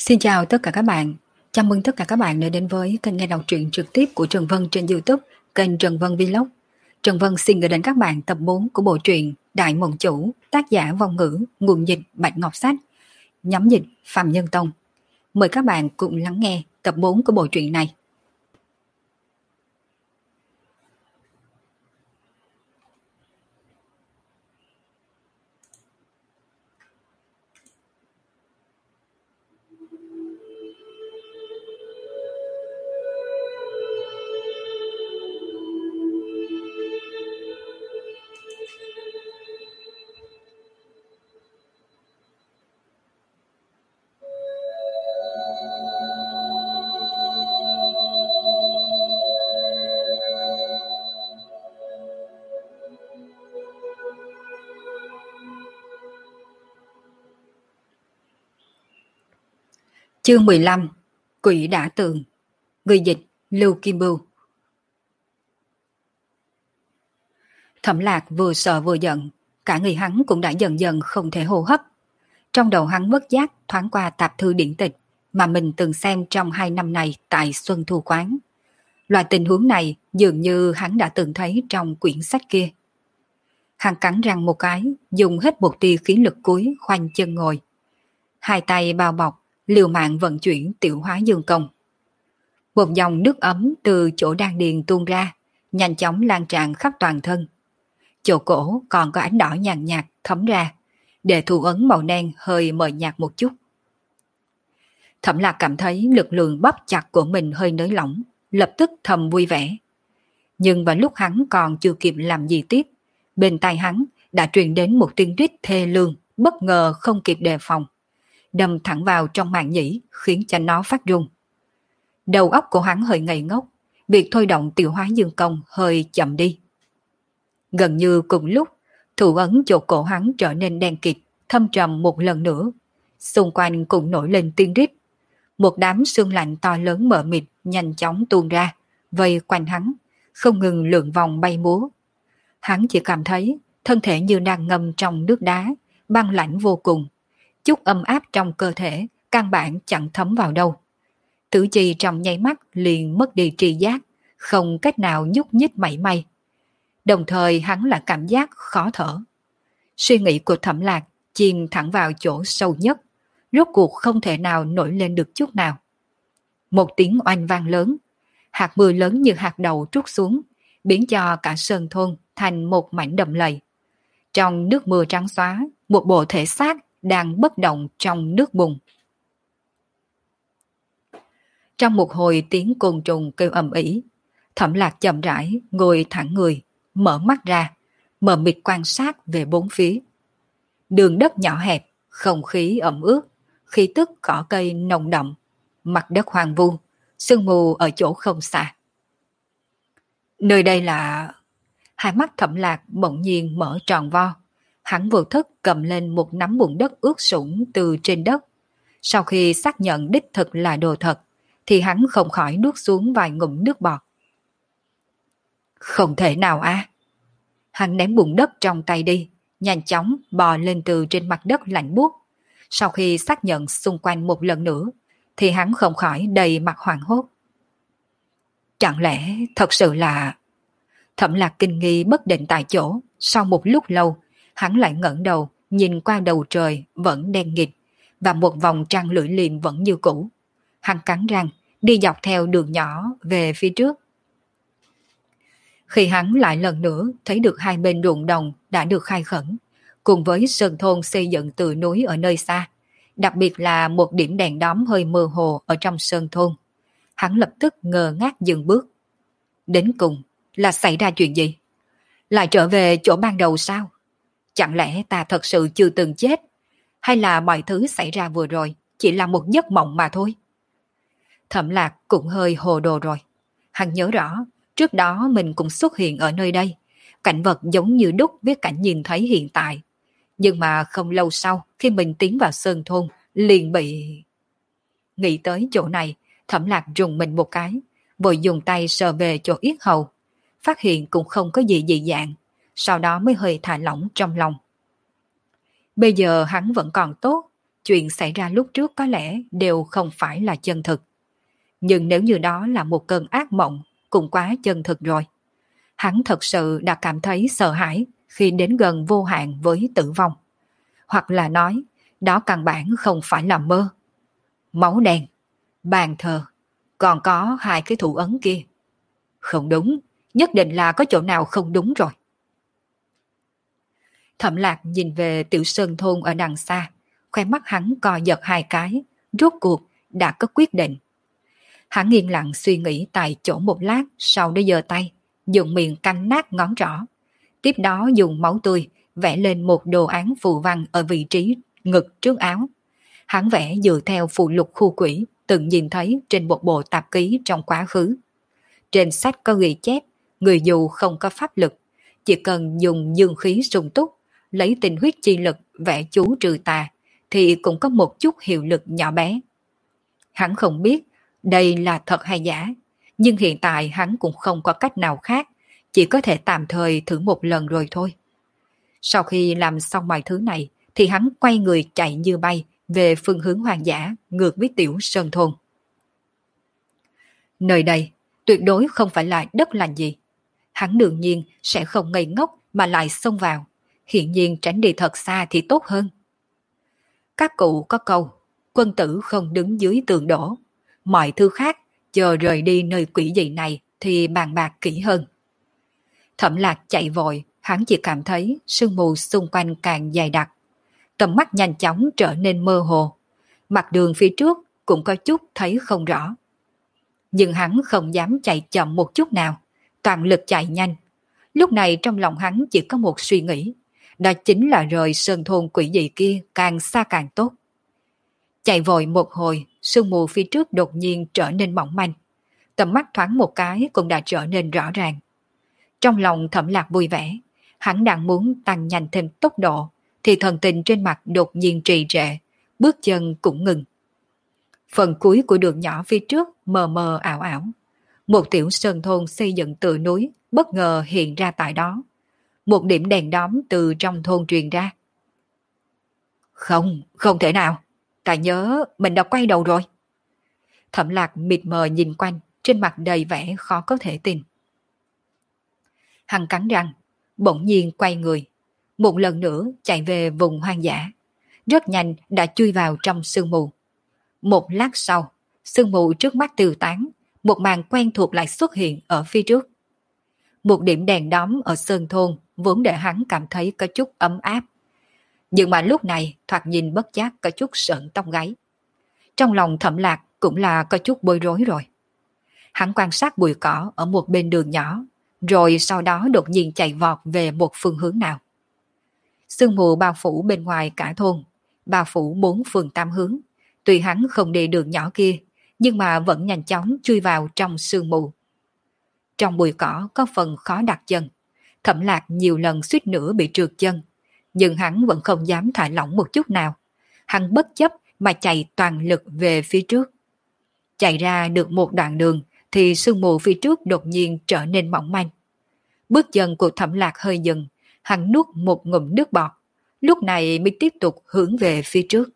Xin chào tất cả các bạn. Chào mừng tất cả các bạn đã đến với kênh nghe đọc truyện trực tiếp của Trần Vân trên YouTube, kênh Trần Vân Vlog. Trần Vân xin gửi đến các bạn tập 4 của bộ truyện Đại Mộng Chủ, tác giả Vong Ngữ, nguồn dịch Bạch Ngọc Sách, nhóm dịch Phạm Nhân Tông. Mời các bạn cùng lắng nghe tập 4 của bộ truyện này. Chương 15. Quỷ đã tường. Người dịch Lưu Kim Bưu. Thẩm Lạc vừa sợ vừa giận, cả người hắn cũng đã dần dần không thể hô hấp. Trong đầu hắn bất giác thoáng qua tạp thư điển tịch mà mình từng xem trong 2 năm này tại Xuân Thu Quán. Loại tình huống này dường như hắn đã từng thấy trong quyển sách kia. Hắn cắn răng một cái, dùng hết một tia khí lực cuối khoanh chân ngồi. Hai tay bao bọc, liều mạng vận chuyển tiểu hóa dương công. Một dòng nước ấm từ chỗ đan điền tuôn ra, nhanh chóng lan tràn khắp toàn thân. Chỗ cổ còn có ánh đỏ nhàn nhạt thấm ra, để thủ ấn màu đen hơi mờ nhạt một chút. Thẩm Lạc cảm thấy lực lượng bóp chặt của mình hơi nới lỏng, lập tức thầm vui vẻ. Nhưng vào lúc hắn còn chưa kịp làm gì tiếp, bên tai hắn đã truyền đến một tiếng rít thê lương, bất ngờ không kịp đề phòng, đâm thẳng vào trong màng nhĩ, khiến cho nó phát rung. Đầu óc của hắn hơi ngây ngốc, việc thôi động tiểu hóa dương công hơi chậm đi. Gần như cùng lúc, thủ ấn chỗ cổ hắn trở nên đen kịt, thâm trầm một lần nữa. Xung quanh cũng nổi lên tiếng rít. Một đám sương lạnh to lớn mờ mịt nhanh chóng tuôn ra, vây quanh hắn, không ngừng lượn vòng bay múa. Hắn chỉ cảm thấy thân thể như đang ngâm trong nước đá, băng lạnh vô cùng. Chút ấm áp trong cơ thể, căn bản chẳng thấm vào đâu. Tứ chi trong nháy mắt liền mất đi tri giác, không cách nào nhúc nhích mảy may. Đồng thời hắn là cảm giác khó thở. Suy nghĩ của Thẩm Lạc chìm thẳng vào chỗ sâu nhất, rốt cuộc không thể nào nổi lên được chút nào. Một tiếng oanh vang lớn, hạt mưa lớn như hạt đậu trút xuống, biến cho cả sơn thôn thành một mảnh đầm lầy. Trong nước mưa trắng xóa, một bộ thể xác đang bất động trong nước bùn. Trong một hồi tiếng côn trùng kêu ầm ĩ, Thẩm Lạc chậm rãi ngồi thẳng người, mở mắt ra, mờ mịt quan sát về bốn phía. Đường đất nhỏ hẹp, không khí ẩm ướt, khí tức cỏ cây nồng đậm, mặt đất hoang vu, sương mù ở chỗ không xa. Nơi đây là... Hai mắt Thẩm Lạc bỗng nhiên mở tròn vo. Hắn vô thức cầm lên một nắm bùn đất ướt sũng từ trên đất. Sau khi xác nhận đích thực là đồ thật, thì hắn không khỏi nuốt xuống vài ngụm nước bọt. Không thể nào á! Hắn ném bùn đất trong tay đi, nhanh chóng bò lên từ trên mặt đất lạnh buốt. Sau khi xác nhận xung quanh một lần nữa, thì hắn không khỏi đầy mặt hoảng hốt. Chẳng lẽ thật sự là... Thẩm Lạc kinh nghi bất định tại chỗ, sau một lúc lâu, hắn lại ngẩng đầu, nhìn qua đầu trời vẫn đen nghịt, và một vòng trăng lưỡi liềm vẫn như cũ. Hắn cắn răng, đi dọc theo đường nhỏ về phía trước. Khi hắn lại lần nữa thấy được hai bên ruộng đồng đã được khai khẩn, cùng với sơn thôn xây dựng từ núi ở nơi xa, đặc biệt là một điểm đèn đóm hơi mơ hồ ở trong sơn thôn, hắn lập tức ngơ ngác dừng bước. Đến cùng là xảy ra chuyện gì? Lại trở về chỗ ban đầu sao? Chẳng lẽ ta thật sự chưa từng chết? Hay là mọi thứ xảy ra vừa rồi chỉ là một giấc mộng mà thôi? Thẩm Lạc cũng hơi hồ đồ rồi. Hắn nhớ rõ, trước đó mình cũng xuất hiện ở nơi đây. Cảnh vật giống như đúc với cảnh nhìn thấy hiện tại. Nhưng mà không lâu sau, khi mình tiến vào sơn thôn, liền bị... Nghĩ tới chỗ này, Thẩm Lạc rùng mình một cái, vội dùng tay sờ về chỗ yết hầu. Phát hiện cũng không có gì dị dạng, sau đó mới hơi thả lỏng trong lòng. Bây giờ hắn vẫn còn tốt, chuyện xảy ra lúc trước có lẽ đều không phải là chân thực. Nhưng nếu như đó là một cơn ác mộng, cũng quá chân thực rồi. Hắn thật sự đã cảm thấy sợ hãi khi đến gần vô hạn với tử vong. Hoặc là nói, đó căn bản không phải là mơ. Máu đen, bàn thờ, còn có hai cái thủ ấn kia. Không đúng, nhất định là có chỗ nào không đúng rồi. Thẩm Lạc nhìn về Tiểu Sơn Thôn ở đằng xa, khoe mắt hắn co giật hai cái, rốt cuộc đã có quyết định. Hắn yên lặng suy nghĩ tại chỗ một lát, sau đó giơ tay, dùng miệng cắn nát ngón trỏ. Tiếp đó dùng máu tươi vẽ lên một đồ án phù văn ở vị trí ngực trước áo. Hắn vẽ dựa theo phù lục khu quỷ từng nhìn thấy trên một bộ tạp ký trong quá khứ. Trên sách có ghi chép, người dù không có pháp lực, chỉ cần dùng dương khí sung túc, lấy tinh huyết chi lực vẽ chú trừ tà, thì cũng có một chút hiệu lực nhỏ bé. Hắn không biết đây là thật hay giả, nhưng hiện tại hắn cũng không có cách nào khác, chỉ có thể tạm thời thử một lần rồi thôi. Sau khi làm xong mọi thứ này, thì hắn quay người chạy như bay về phương hướng hoang dã, ngược với Tiểu Sơn Thôn. Nơi đây tuyệt đối không phải là đất lành gì. Hắn đương nhiên sẽ không ngây ngốc mà lại xông vào. Hiện nhiên tránh đi thật xa thì tốt hơn. Các cụ có câu, quân tử không đứng dưới tường đổ. Mọi thứ khác, chờ rời đi nơi quỷ dị này thì bàn bạc kỹ hơn. Thẩm Lạc chạy vội, hắn chỉ cảm thấy sương mù xung quanh càng dày đặc. Tầm mắt nhanh chóng trở nên mơ hồ. Mặt đường phía trước cũng có chút thấy không rõ. Nhưng hắn không dám chạy chậm một chút nào, toàn lực chạy nhanh. Lúc này trong lòng hắn chỉ có một suy nghĩ, đó chính là rời sơn thôn quỷ dị kia càng xa càng tốt. Chạy vội một hồi, sương mù phía trước đột nhiên trở nên mỏng manh. Tầm mắt thoáng một cái cũng đã trở nên rõ ràng. Trong lòng Thẩm Lạc vui vẻ, hắn đang muốn tăng nhanh thêm tốc độ, thì thần tình trên mặt đột nhiên trì trệ, bước chân cũng ngừng. Phần cuối của đường nhỏ phía trước mờ mờ ảo ảo. Một tiểu sơn thôn xây dựng từ núi bất ngờ hiện ra tại đó. Một điểm đèn đóm từ trong thôn truyền ra. Không, không thể nào. Ta nhớ mình đã quay đầu rồi. Thẩm Lạc mịt mờ nhìn quanh, trên mặt đầy vẻ khó có thể tin. Hắn cắn răng, bỗng nhiên quay người. Một lần nữa chạy về vùng hoang dã. Rất nhanh đã chui vào trong sương mù. Một lát sau, sương mù trước mắt tiêu tán, một màn quen thuộc lại xuất hiện ở phía trước. Một điểm đèn đóm ở sơn thôn vốn để hắn cảm thấy có chút ấm áp. Nhưng mà lúc này thoạt nhìn bất giác có chút sợn tóc gáy. Trong lòng Thẩm Lạc cũng là có chút bối rối rồi. Hắn quan sát bụi cỏ ở một bên đường nhỏ, rồi sau đó đột nhiên chạy vọt về một phương hướng nào. Sương mù bao phủ bên ngoài cả thôn, bao phủ bốn phương tám hướng. Tuy hắn không đi đường nhỏ kia, nhưng mà vẫn nhanh chóng chui vào trong sương mù. Trong bụi cỏ có phần khó đặt chân. Thẩm Lạc nhiều lần suýt nữa bị trượt chân, nhưng hắn vẫn không dám thả lỏng một chút nào. Hắn bất chấp mà chạy toàn lực về phía trước. Chạy ra được một đoạn đường thì sương mù phía trước đột nhiên trở nên mỏng manh. Bước chân của Thẩm Lạc hơi dừng, hắn nuốt một ngụm nước bọt, lúc này mới tiếp tục hướng về phía trước.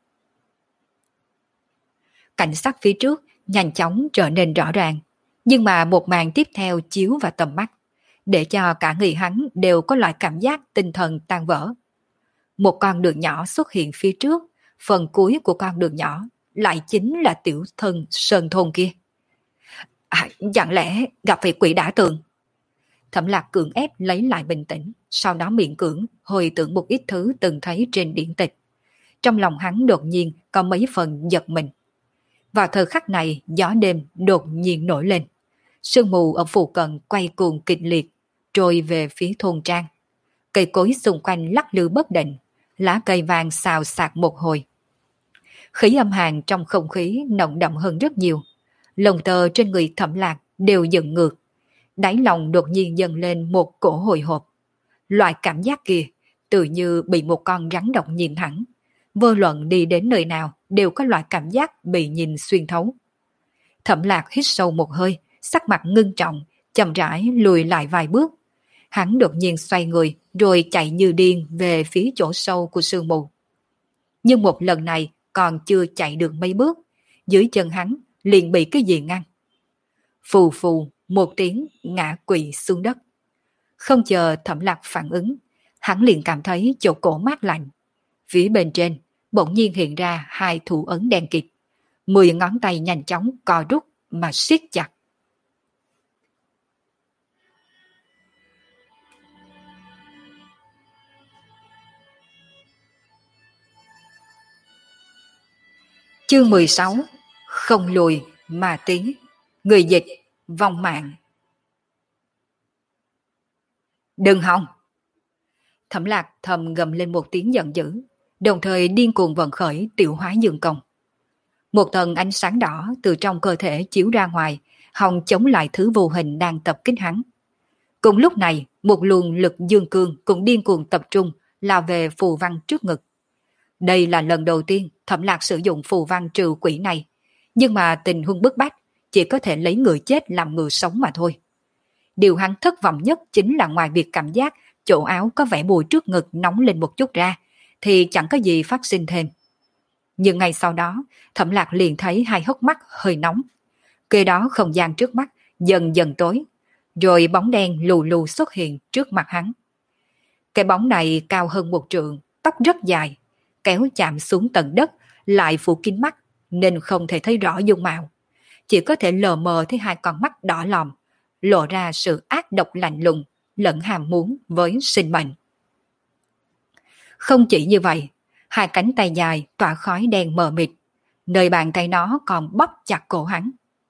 Cảnh sắc phía trước nhanh chóng trở nên rõ ràng, nhưng mà một màn tiếp theo chiếu vào tầm mắt, để cho cả người hắn đều có loại cảm giác tinh thần tan vỡ. Một con đường nhỏ xuất hiện phía trước, phần cuối của con đường nhỏ lại chính là tiểu thân sơn thôn kia. Chẳng lẽ gặp phải quỷ đả tường? Thẩm Lạc cưỡng ép lấy lại bình tĩnh, sau đó miễn cưỡng hồi tưởng một ít thứ từng thấy trên điển tịch. Trong lòng hắn đột nhiên có mấy phần giật mình. Vào thời khắc này, gió đêm đột nhiên nổi lên. Sương mù ở phụ cận quay cuồng kịch liệt, trôi về phía thôn trang. Cây cối xung quanh lắc lư bất định, lá cây vàng xào xạc một hồi. Khí âm hàn trong không khí nồng đậm hơn rất nhiều. Lồng tơ trên người Thẩm Lạc đều dựng ngược. Đáy lòng đột nhiên dâng lên một cổ hồi hộp. Loại cảm giác kia tự như bị một con rắn độc nhìn thẳng. Vô luận đi đến nơi nào đều có loại cảm giác bị nhìn xuyên thấu. Thẩm Lạc hít sâu một hơi, sắc mặt ngưng trọng, chậm rãi lùi lại vài bước. Hắn đột nhiên xoay người rồi chạy như điên về phía chỗ sâu của sương mù. Nhưng một lần này còn chưa chạy được mấy bước, dưới chân hắn liền bị cái gì ngăn. Phù phù một tiếng ngã quỵ xuống đất. Không chờ Thẩm Lạc phản ứng, hắn liền cảm thấy chỗ cổ mát lạnh. Phía bên trên bỗng nhiên hiện ra hai thủ ấn đen kịt, 10 ngón tay nhanh chóng co rút mà siết chặt. Chương 16. Không lùi mà tiến. Người dịch vong mạng. Đừng hòng! Thẩm Lạc thầm gầm lên một tiếng giận dữ, đồng thời điên cuồng vận khởi tiểu hóa dương công. Một tầng ánh sáng đỏ từ trong cơ thể chiếu ra ngoài, hòng chống lại thứ vô hình đang tập kích hắn. Cùng lúc này, một luồng lực dương cương cũng điên cuồng tập trung lao về phù văn trước ngực. Đây là lần đầu tiên Thẩm Lạc sử dụng phù văn trừ quỷ này, nhưng mà tình huống bức bách, chỉ có thể lấy người chết làm người sống mà thôi. Điều hắn thất vọng nhất chính là ngoài việc cảm giác chỗ áo có vẻ bùi trước ngực nóng lên một chút ra, thì chẳng có gì phát sinh thêm. Nhưng ngay sau đó, Thẩm Lạc liền thấy hai hốc mắt hơi nóng. Kế đó không gian trước mắt dần dần tối, rồi bóng đen lù lù xuất hiện trước mặt hắn. Cái bóng này cao hơn 1 trượng, tóc rất dài, kéo chạm xuống tận đất, lại phủ kín mắt, nên không thể thấy rõ dung mạo. Chỉ có thể lờ mờ thấy hai con mắt đỏ lòm, lộ ra sự ác độc lạnh lùng, lẫn hàm muốn với sinh mệnh. Không chỉ như vậy, hai cánh tay dài tỏa khói đen mờ mịt, nơi bàn tay nó còn bóp chặt cổ hắn.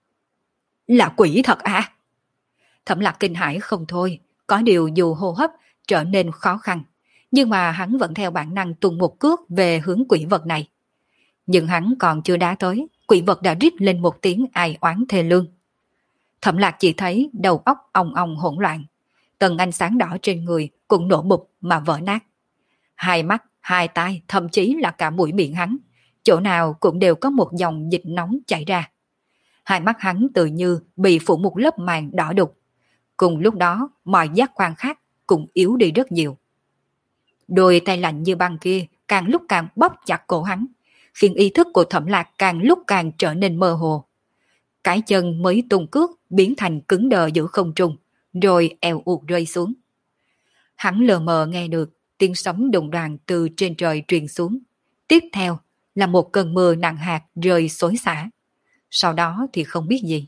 Là quỷ thật à? Thẩm Lạc kinh hãi không thôi, có điều dù hô hấp trở nên khó khăn, nhưng mà hắn vẫn theo bản năng tung một cước về hướng quỷ vật này. Nhưng hắn còn chưa đá tới, quỷ vật đã rít lên một tiếng ai oán thê lương. Thẩm Lạc chỉ thấy đầu óc ong ong hỗn loạn, tầng ánh sáng đỏ trên người cũng nổ bụp mà vỡ nát. Hai mắt, hai tai, thậm chí là cả mũi miệng hắn, chỗ nào cũng đều có một dòng dịch nóng chảy ra. Hai mắt hắn tự như bị phủ một lớp màng đỏ đục. Cùng lúc đó, mọi giác quan khác cũng yếu đi rất nhiều. Đôi tay lạnh như băng kia càng lúc càng bóp chặt cổ hắn, khiến ý thức của Thẩm Lạc càng lúc càng trở nên mơ hồ. Cái chân mới tung cước biến thành cứng đờ giữa không trung, rồi eo uột rơi xuống. Hắn lờ mờ nghe được tiếng sấm đùng đoàng từ trên trời truyền xuống. Tiếp theo là một cơn mưa nặng hạt rơi xối xả. Sau đó thì không biết gì.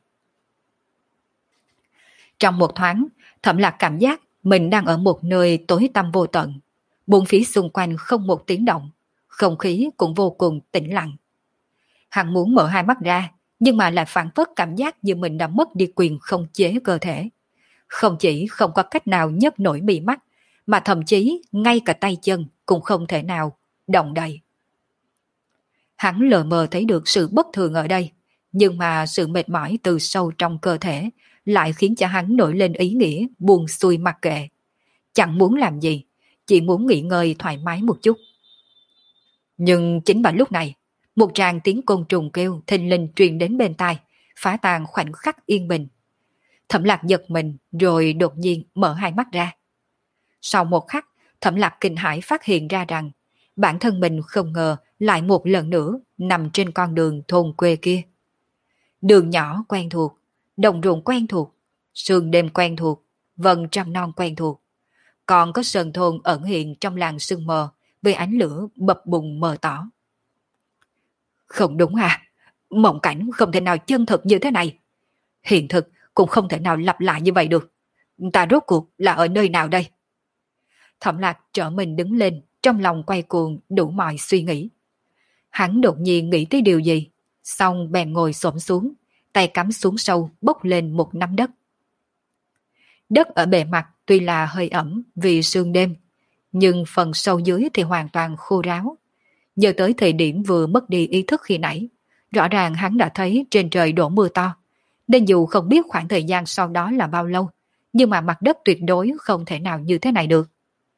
Trong một thoáng, Thẩm Lạc cảm giác mình đang ở một nơi tối tăm vô tận. Bốn phía xung quanh không một tiếng động, không khí cũng vô cùng tĩnh lặng. Hắn muốn mở hai mắt ra, nhưng mà lại phản phất cảm giác như mình đã mất đi quyền không chế cơ thể. Không chỉ không có cách nào nhấc nổi mí mắt, mà thậm chí ngay cả tay chân cũng không thể nào động đậy. Hắn lờ mờ thấy được sự bất thường ở đây, nhưng mà sự mệt mỏi từ sâu trong cơ thể lại khiến cho hắn nổi lên ý nghĩa buông xuôi mặc kệ. Chẳng muốn làm gì, chỉ muốn nghỉ ngơi thoải mái một chút. Nhưng chính vào lúc này, một tràng tiếng côn trùng kêu thình lình truyền đến bên tai, phá tan khoảnh khắc yên bình. Thẩm Lạc giật mình rồi đột nhiên mở hai mắt ra. Sau một khắc, Thẩm Lạc kinh hãi phát hiện ra rằng bản thân mình không ngờ lại một lần nữa nằm trên con đường thôn quê kia. Đường nhỏ quen thuộc, đồng ruộng quen thuộc, sương đêm quen thuộc, vầng trăng non quen thuộc. Còn có sơn thôn ẩn hiện trong làng sương mờ với ánh lửa bập bùng mờ tỏ. Không đúng à? Mộng cảnh không thể nào chân thực như thế này. Hiện thực cũng không thể nào lặp lại như vậy được. Ta rốt cuộc là ở nơi nào đây? Thẩm Lạc trở mình đứng lên, trong lòng quay cuồng đủ mọi suy nghĩ. Hắn đột nhiên nghĩ tới điều gì, xong bèn ngồi xổm xuống, tay cắm xuống sâu bốc lên một nắm đất. Đất ở bề mặt tuy là hơi ẩm vì sương đêm, nhưng phần sâu dưới thì hoàn toàn khô ráo. Nhớ tới thời điểm vừa mất đi ý thức khi nãy, rõ ràng hắn đã thấy trên trời đổ mưa to, nên dù không biết khoảng thời gian sau đó là bao lâu, nhưng mà mặt đất tuyệt đối không thể nào như thế này được.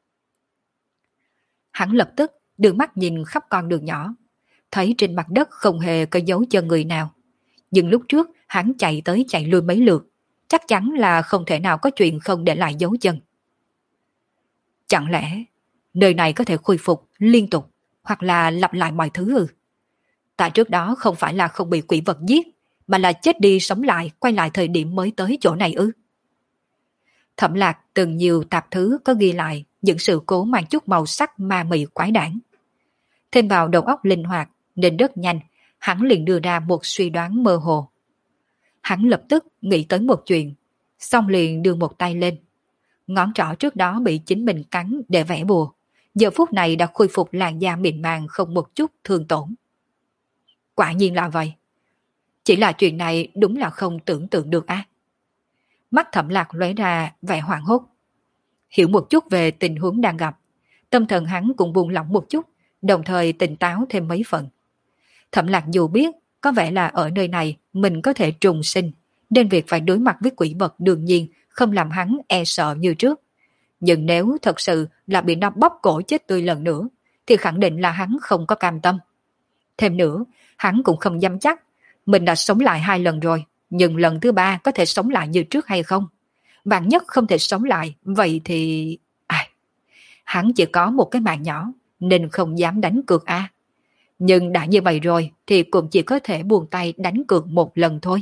Hắn lập tức đưa mắt nhìn khắp con đường nhỏ, thấy trên mặt đất không hề có dấu chân người nào. Nhưng lúc trước hắn chạy tới chạy lui mấy lượt, chắc chắn là không thể nào có chuyện không để lại dấu chân. Chẳng lẽ nơi này có thể khôi phục liên tục hoặc là lặp lại mọi thứ ư? Ta trước đó không phải là không bị quỷ vật giết, mà là chết đi sống lại, quay lại thời điểm mới tới chỗ này ư? Thẩm Lạc từng nhiều tạp thứ có ghi lại những sự cố mang chút màu sắc ma mị quái đản. Thêm vào đầu óc linh hoạt nên rất nhanh, hắn liền đưa ra một suy đoán mơ hồ. Hắn lập tức nghĩ tới một chuyện, xong liền đưa một tay lên. Ngón trỏ trước đó bị chính mình cắn để vẽ bùa, giờ phút này đã khôi phục làn da mịn màng không một chút thương tổn. Quả nhiên là vậy. Chỉ là chuyện này đúng là không tưởng tượng được á. Mắt Thẩm Lạc lóe ra vẻ hoảng hốt. Hiểu một chút về tình huống đang gặp, tâm thần hắn cũng buông lỏng một chút, đồng thời tỉnh táo thêm mấy phần. Thẩm Lạc dù biết có vẻ là ở nơi này mình có thể trùng sinh, nên việc phải đối mặt với quỷ vật đương nhiên không làm hắn e sợ như trước. Nhưng nếu thật sự là bị nó bóp cổ chết tươi lần nữa, thì khẳng định là hắn không có cam tâm. Thêm nữa, hắn cũng không dám chắc mình đã sống lại 2 lần rồi, nhưng lần thứ 3 có thể sống lại như trước hay không. Vạn nhất không thể sống lại, vậy thì... hắn chỉ có một cái mạng nhỏ, nên không dám đánh cược a. Nhưng đã như vậy rồi thì cũng chỉ có thể buông tay đánh cược một lần thôi.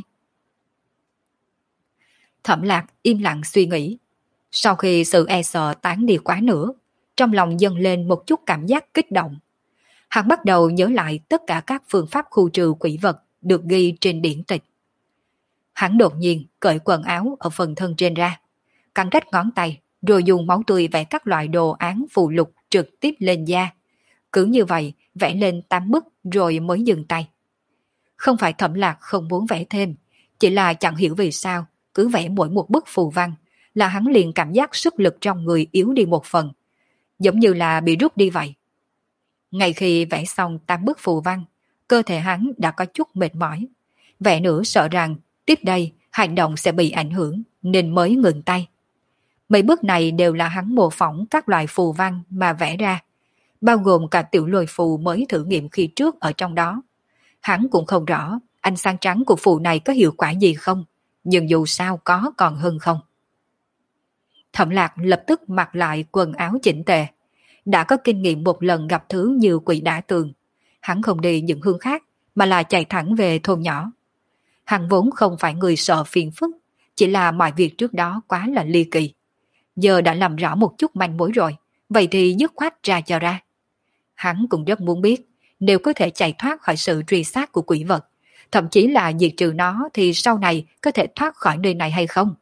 Thẩm Lạc im lặng suy nghĩ. Sau khi sự e sợ tán đi quá nữa, trong lòng dâng lên một chút cảm giác kích động. Hắn bắt đầu nhớ lại tất cả các phương pháp khu trừ quỷ vật được ghi trên điển tịch. Hắn đột nhiên cởi quần áo ở phần thân trên ra, cắn rách ngón tay, rồi dùng máu tươi vẽ các loại đồ án phù lục trực tiếp lên da. Cứ như vậy, vẽ lên 8 bức rồi mới dừng tay. Không phải Thẩm Lạc không muốn vẽ thêm, chỉ là chẳng hiểu vì sao, cứ vẽ mỗi một bức phù văn, là hắn liền cảm giác sức lực trong người yếu đi một phần, giống như là bị rút đi vậy. Ngay khi vẽ xong 8 bức phù văn, cơ thể hắn đã có chút mệt mỏi. Vẽ nữa sợ rằng tiếp đây hành động sẽ bị ảnh hưởng nên mới ngừng tay. Mấy bức này đều là hắn mô phỏng các loại phù văn mà vẽ ra, bao gồm cả tiểu lôi phù mới thử nghiệm khi trước ở trong đó. Hắn cũng không rõ ánh sáng trắng của phù này có hiệu quả gì không, nhưng dù sao có còn hơn không. Thẩm Lạc lập tức mặc lại quần áo chỉnh tề. Đã có kinh nghiệm một lần gặp thứ như quỷ đả tường, hắn không đi những hướng khác mà là chạy thẳng về thôn nhỏ. Hắn vốn không phải người sợ phiền phức, chỉ là mọi việc trước đó quá là ly kỳ. Giờ đã làm rõ một chút manh mối rồi, vậy thì dứt khoát ra cho ra. Hắn cũng rất muốn biết, nếu có thể chạy thoát khỏi sự truy sát của quỷ vật, thậm chí là diệt trừ nó thì sau này có thể thoát khỏi nơi này hay không.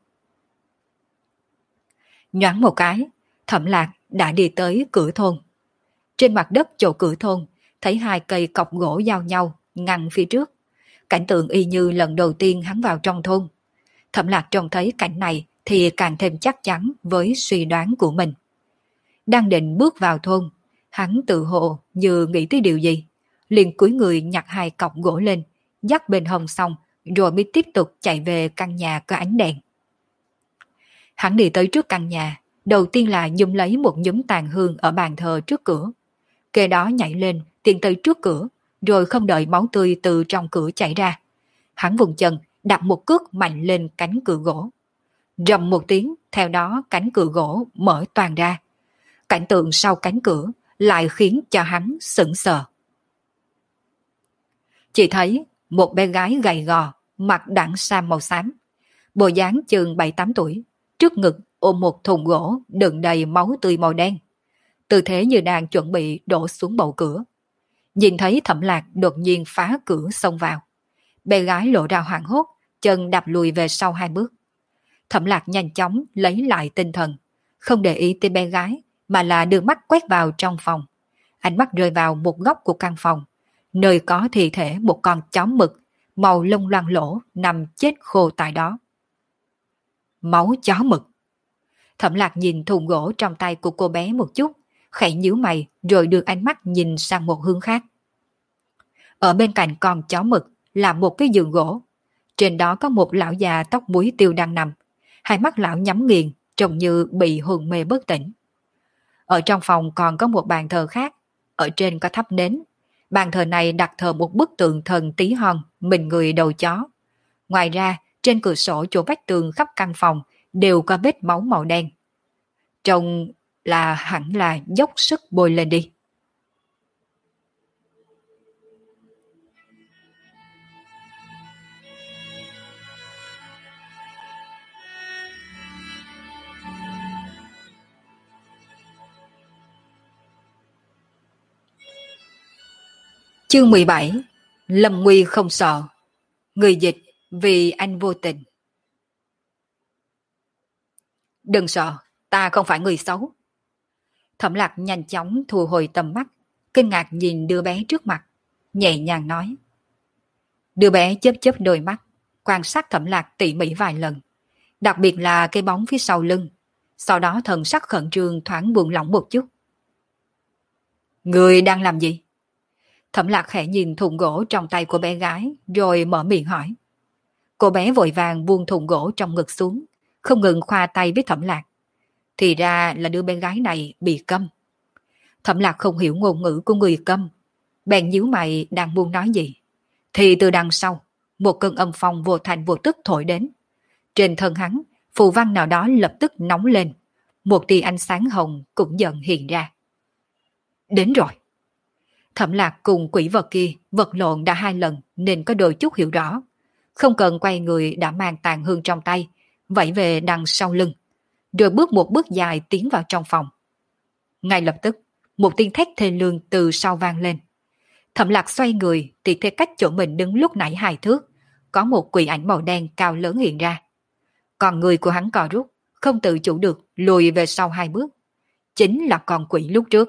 Nhoáng một cái, Thẩm Lạc đã đi tới cửa thôn. Trên mặt đất chỗ cửa thôn, thấy 2 cây cọc gỗ giao nhau, ngăn phía trước. Cảnh tượng y như lần đầu tiên hắn vào trong thôn. Thẩm Lạc trông thấy cảnh này thì càng thêm chắc chắn với suy đoán của mình. Đang định bước vào thôn, hắn tự hồ như nghĩ tới điều gì, liền cúi người nhặt 2 cọc gỗ lên, dắt bên hông xong, rồi mới tiếp tục chạy về căn nhà có ánh đèn. Hắn đi tới trước căn nhà, đầu tiên là nhúng lấy một nhúm tàn hương ở bàn thờ trước cửa. Kế đó nhảy lên, tiến tới trước cửa, rồi không đợi máu tươi từ trong cửa chảy ra. Hắn vùng chân, đặt một cước mạnh lên cánh cửa gỗ. Rầm một tiếng, theo đó cánh cửa gỗ mở toàn ra. Cảnh tượng sau cánh cửa lại khiến cho hắn sững sờ. Chỉ thấy một bé gái gầy gò, mặc đẳng sam màu xám, bộ dáng chừng 7-8 tuổi, trước ngực ôm một thùng gỗ đựng đầy máu tươi màu đen. Tư thế như đang chuẩn bị đổ xuống bậu cửa. Nhìn thấy Thẩm Lạc đột nhiên phá cửa xông vào. Bé gái lộ ra hoảng hốt, chân đạp lùi về sau 2 bước. Thẩm Lạc nhanh chóng lấy lại tinh thần, không để ý tới bé gái, mà là đưa mắt quét vào trong phòng. Ánh mắt rơi vào một góc của căn phòng, nơi có thi thể một con chó mực, màu lông loang lỗ nằm chết khô tại đó. Máu chó mực. Thẩm Lạc nhìn thùng gỗ trong tay của cô bé một chút, khẽ nhíu mày rồi đưa ánh mắt nhìn sang một hướng khác. Ở bên cạnh con chó mực là một cái giường gỗ. Trên đó có một lão già tóc búi tiêu đang nằm. 2 mắt lão nhắm nghiền, trông như bị hôn mê bất tỉnh. Ở trong phòng còn có một bàn thờ khác. Ở trên có thắp nến. Bàn thờ này đặt thờ một bức tượng thần tí hon, mình người đầu chó. Ngoài ra, trên cửa sổ chỗ vách tường khắp căn phòng đều có vết máu màu đen. Trông là hẳn là dốc sức bôi lên đi. Chương 17. Lâm nguy không sợ. Người dịch vì anh vô tình. Đừng sợ, ta không phải người xấu. Thẩm Lạc nhanh chóng thu hồi tầm mắt, kinh ngạc nhìn đứa bé trước mặt, nhẹ nhàng nói. Đứa bé chớp chớp đôi mắt, quan sát Thẩm Lạc tỉ mỉ vài lần, đặc biệt là cái bóng phía sau lưng, sau đó thần sắc khẩn trương thoáng buông lỏng một chút. Người đang làm gì? Thẩm Lạc khẽ nhìn thùng gỗ trong tay của bé gái, rồi mở miệng hỏi. Cô bé vội vàng buông thùng gỗ trong ngực xuống, không ngừng khoa tay với Thẩm Lạc. Thì ra là đứa bé gái này bị câm. Thẩm Lạc không hiểu ngôn ngữ của người câm, bèn nhíu mày đang muốn nói gì. Thì từ đằng sau, một cơn âm phong vô thành vô tức thổi đến. Trên thân hắn, phù văn nào đó lập tức nóng lên. Một tia ánh sáng hồng cũng dần hiện ra. Đến rồi. Thẩm Lạc cùng quỷ vật kia vật lộn đã 2 lần nên có đôi chút hiểu rõ. Không cần quay người đã mang tàn hương trong tay, vẫy về đằng sau lưng, rồi bước một bước dài tiến vào trong phòng. Ngay lập tức, một tiếng thét thê lương từ sau vang lên. Thẩm Lạc xoay người thì thấy cách chỗ mình đứng lúc nãy 2 thước, có một quỷ ảnh màu đen cao lớn hiện ra. Còn người của hắn cò rút, không tự chủ được lùi về sau 2 bước. Chính là con quỷ lúc trước.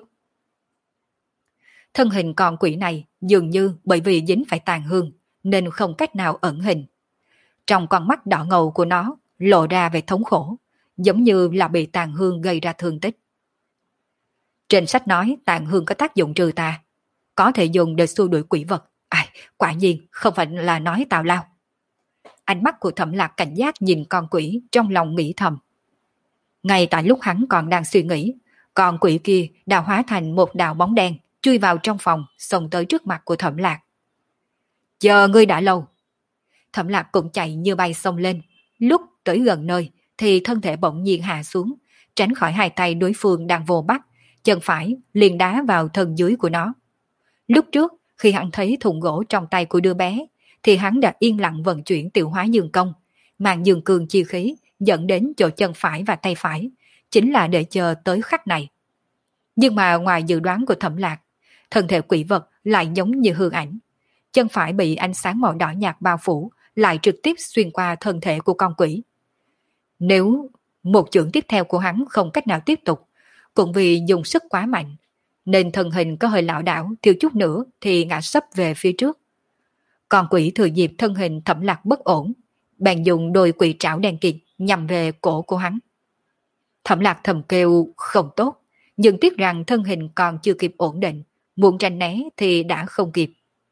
Thân hình con quỷ này dường như bởi vì dính phải tàn hương nên không cách nào ẩn hình. Trong con mắt đỏ ngầu của nó lộ ra về thống khổ, giống như là bị tàn hương gây ra thương tích. Trên sách nói tàn hương có tác dụng trừ tà, có thể dùng để xua đuổi quỷ vật. Quả nhiên không phải là nói tào lao. Ánh mắt của Thẩm Lạc cảnh giác nhìn con quỷ, trong lòng nghĩ thầm. Ngay tại lúc hắn còn đang suy nghĩ, con quỷ kia đã hóa thành một đạo bóng đen, chui vào trong phòng, xông tới trước mặt của Thẩm Lạc. Chờ ngươi đã lâu. Thẩm Lạc cũng chạy như bay xông lên, lúc tới gần nơi thì thân thể bỗng nhiên hạ xuống, tránh khỏi 2 tay đối phương đang vồ bắt, chân phải liền đá vào thân dưới của nó. Lúc trước, khi hắn thấy thùng gỗ trong tay của đứa bé, thì hắn đã yên lặng vận chuyển Tiểu Hóa Dương Công, mang dương cường chi khí dẫn đến chỗ chân phải và tay phải, chính là để chờ tới khắc này. Nhưng mà ngoài dự đoán của Thẩm Lạc, thân thể quỷ vật lại giống như hư ảnh. Chân phải bị ánh sáng màu đỏ nhạt bao phủ, lại trực tiếp xuyên qua thân thể của con quỷ. Nếu một chưởng tiếp theo của hắn không cách nào tiếp tục, cũng vì dùng sức quá mạnh, nên thân hình có hơi lảo đảo, thiếu chút nữa thì ngã sấp về phía trước. Con quỷ thừa dịp thân hình Thẩm Lạc bất ổn, bèn dùng đôi quỷ trảo đen kịt nhằm về cổ của hắn. Thẩm Lạc thầm kêu không tốt, nhưng tiếc rằng thân hình còn chưa kịp ổn định, muốn tránh né thì đã không kịp.